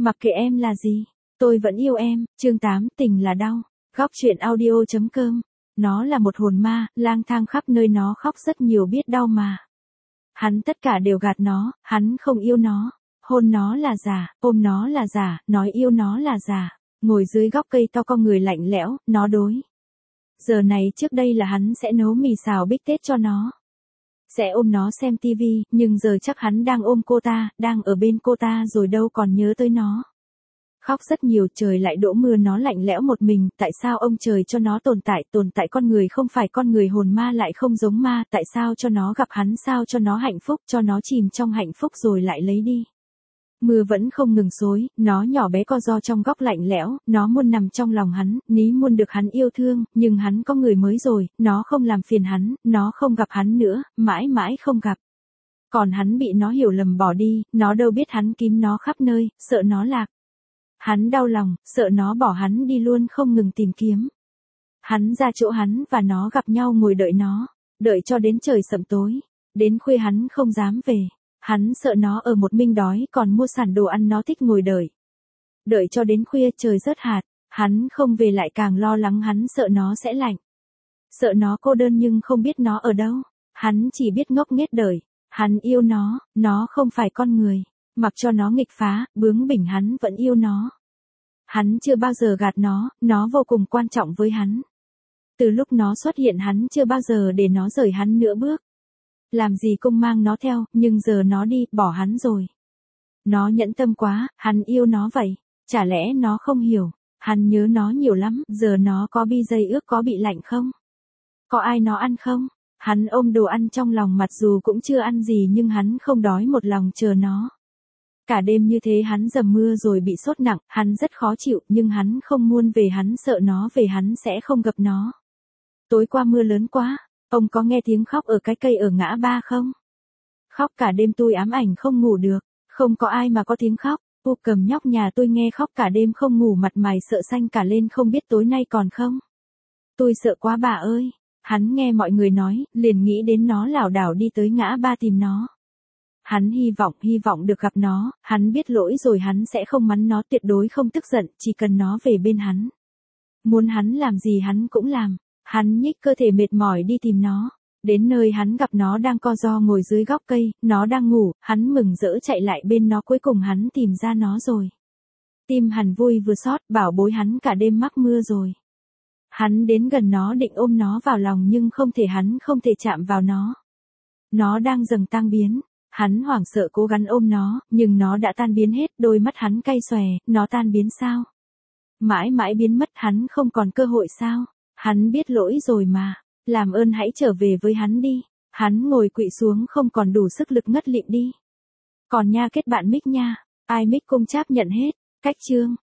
Mặc kệ em là gì, tôi vẫn yêu em. Chương 8, tình là đau. Góc truyện audio.com. Nó là một hồn ma, lang thang khắp nơi, nó khóc rất nhiều biết đau mà. Hắn tất cả đều gạt nó, hắn không yêu nó. Hôn nó là giả, ôm nó là giả, nói yêu nó là giả. Ngồi dưới gốc cây to con người lạnh lẽo, nó đối. Giờ này trước đây là hắn sẽ nấu mì xào bít tết cho nó. Sẽ ôm nó xem tivi, nhưng giờ chắc hắn đang ôm cô ta, đang ở bên cô ta rồi đâu còn nhớ tới nó. Khóc rất nhiều, trời lại đổ mưa, nó lạnh lẽo một mình, tại sao ông trời cho nó tồn tại con người không phải con người, hồn ma lại không giống ma, tại sao cho nó gặp hắn, sao cho nó hạnh phúc, cho nó chìm trong hạnh phúc rồi lại lấy đi. Mưa vẫn không ngừng xối, nó nhỏ bé co ro trong góc lạnh lẽo, nó muốn nằm trong lòng hắn, ní muốn được hắn yêu thương, nhưng hắn có người mới rồi, nó không làm phiền hắn, nó không gặp hắn nữa, mãi mãi không gặp. Còn hắn bị nó hiểu lầm bỏ đi, nó đâu biết hắn kiếm nó khắp nơi, sợ nó lạc. Hắn đau lòng, sợ nó bỏ hắn đi luôn, không ngừng tìm kiếm. Hắn ra chỗ hắn và nó gặp nhau, ngồi đợi nó, đợi cho đến trời sẩm tối. Đến khuya hắn không dám về. Hắn sợ nó ở một mình đói, còn mua sẵn đồ ăn, nó thích ngồi đợi. Đợi cho đến khuya trời rớt hạt, hắn không về lại càng lo lắng, hắn sợ nó sẽ lạnh. Sợ nó cô đơn nhưng không biết nó ở đâu. Hắn chỉ biết ngốc nghếch đợi. Hắn yêu nó không phải con người. Mặc cho nó nghịch phá, bướng bỉnh hắn vẫn yêu nó. Hắn chưa bao giờ gạt nó vô cùng quan trọng với hắn. Từ lúc nó xuất hiện hắn chưa bao giờ để nó rời hắn nửa bước. Làm gì cũng mang nó theo, nhưng giờ nó đi, bỏ hắn rồi. Nó nhẫn tâm quá, hắn yêu nó vậy. Chả lẽ nó không hiểu, hắn nhớ nó nhiều lắm, giờ nó có bi dây ước, có bị lạnh không? Có ai nó ăn không? Hắn ôm đồ ăn trong lòng, mặc dù cũng chưa ăn gì nhưng hắn không đói, một lòng chờ nó. Cả đêm như thế hắn dầm mưa rồi bị sốt nặng, hắn rất khó chịu, nhưng hắn không muốn về, hắn sợ nó về hắn sẽ không gặp nó. Tối qua mưa lớn quá, ông có nghe tiếng khóc ở cái cây ở ngã ba không? Khóc cả đêm tôi ám ảnh không ngủ được, không có ai mà có tiếng khóc. Cầm nhóc nhà tôi nghe khóc cả đêm không ngủ, mặt mày sợ xanh cả lên, không biết tối nay còn không. Tôi sợ quá bà ơi. Hắn nghe mọi người nói, liền nghĩ đến nó, lảo đảo đi tới ngã ba tìm nó. Hắn hy vọng được gặp nó, hắn biết lỗi rồi hắn sẽ không mắng nó, tuyệt đối không tức giận, chỉ cần nó về bên hắn. Muốn hắn làm gì hắn cũng làm. Hắn nhích cơ thể mệt mỏi đi tìm nó. Đến nơi hắn gặp nó đang co ro ngồi dưới gốc cây, nó đang ngủ, hắn mừng rỡ chạy lại bên nó, cuối cùng hắn tìm ra nó rồi. Tim hắn vui vừa xót, bảo bối hắn cả đêm mắc mưa rồi. Hắn đến gần nó định ôm nó vào lòng nhưng hắn không thể chạm vào nó. Nó đang dần tan biến. Hắn hoảng sợ cố gắng ôm nó, nhưng nó đã tan biến hết, đôi mắt hắn cay xòe, nó tan biến sao? Mãi mãi biến mất, hắn không còn cơ hội sao? Hắn biết lỗi rồi mà, làm ơn hãy trở về với hắn đi. Hắn ngồi quỵ xuống không còn đủ sức lực, ngất lịm đi. Còn nha, kết bạn mic nha, ai mic cung cháp nhận hết. Cách chương